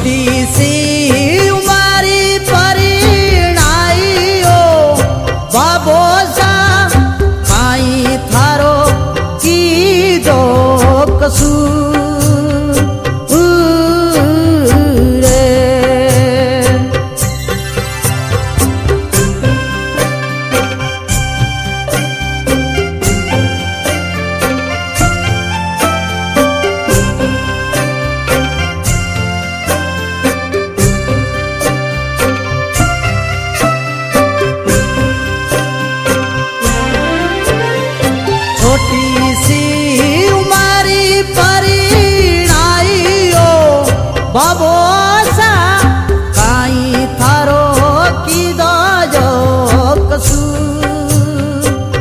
छोटी सी उमारी परिणाइयो बाबो सा काई थारो की दो कसूर बाबो सा काई थारो की दो जो कसूर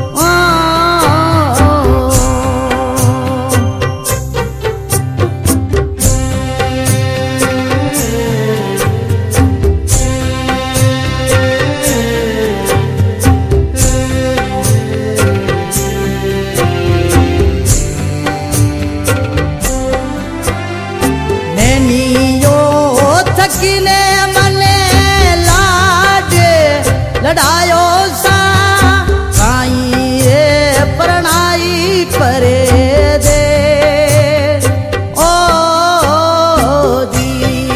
किले मने लाडे लड़ायो सा काई प्रणाई करे दे ओ दी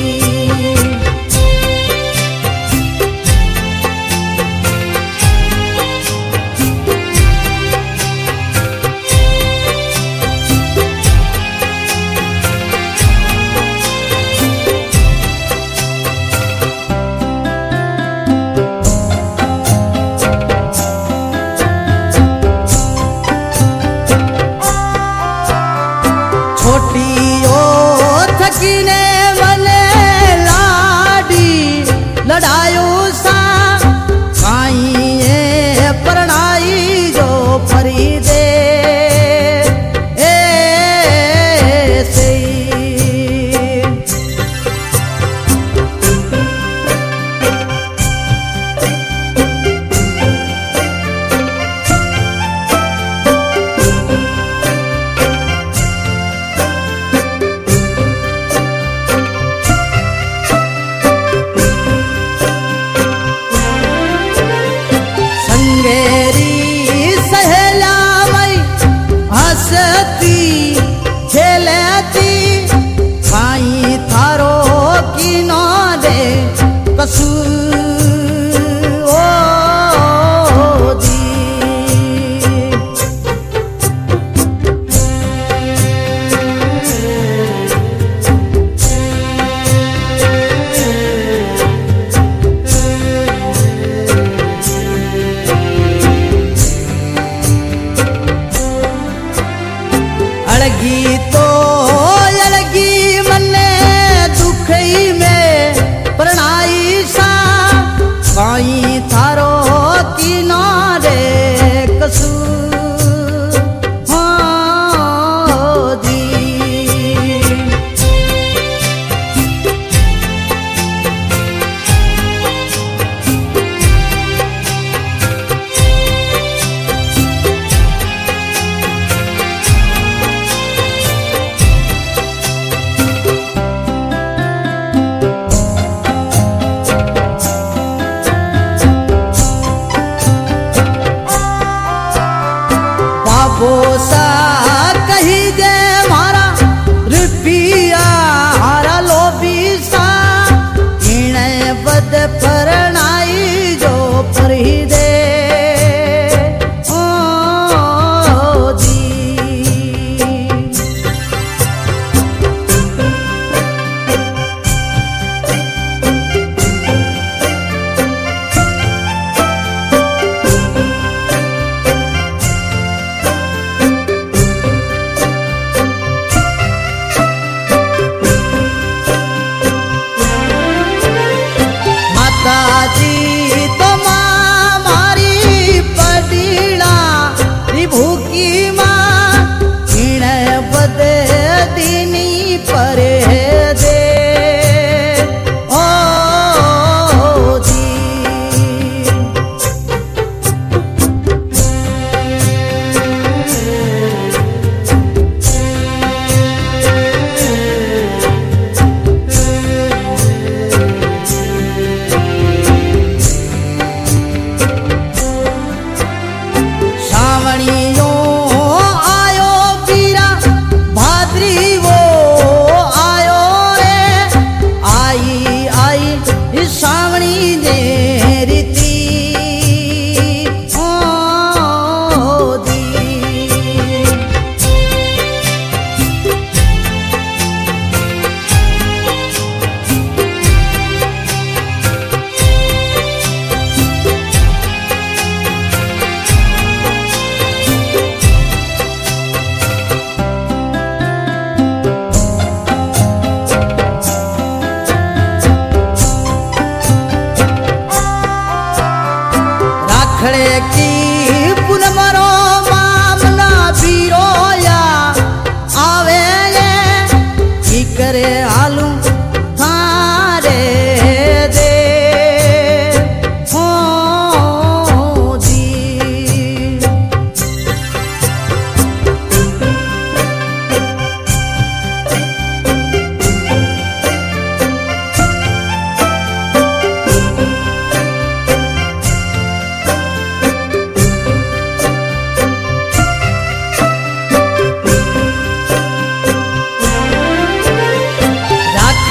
छोटी ओ थकीने मने लाडी लड़ायो सा काई प्रणाई जो परी दे ए सही हंसती खेलती काई थारो की न दे कसूर ओ दी अलगी तो अलगी मने दुखई में प्रणाई सा काई थारो किनारे कसूर दी बाबो सा कही दे मारा रुपया हारा लोभी सा इने बद परनाई जो परी दे ओ दी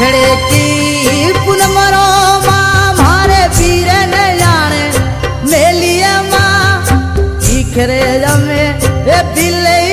आषाढ़े की पुनमरो माँ मारे पीर ने जाने मेलिया माँ इखरे जमे बिल्ले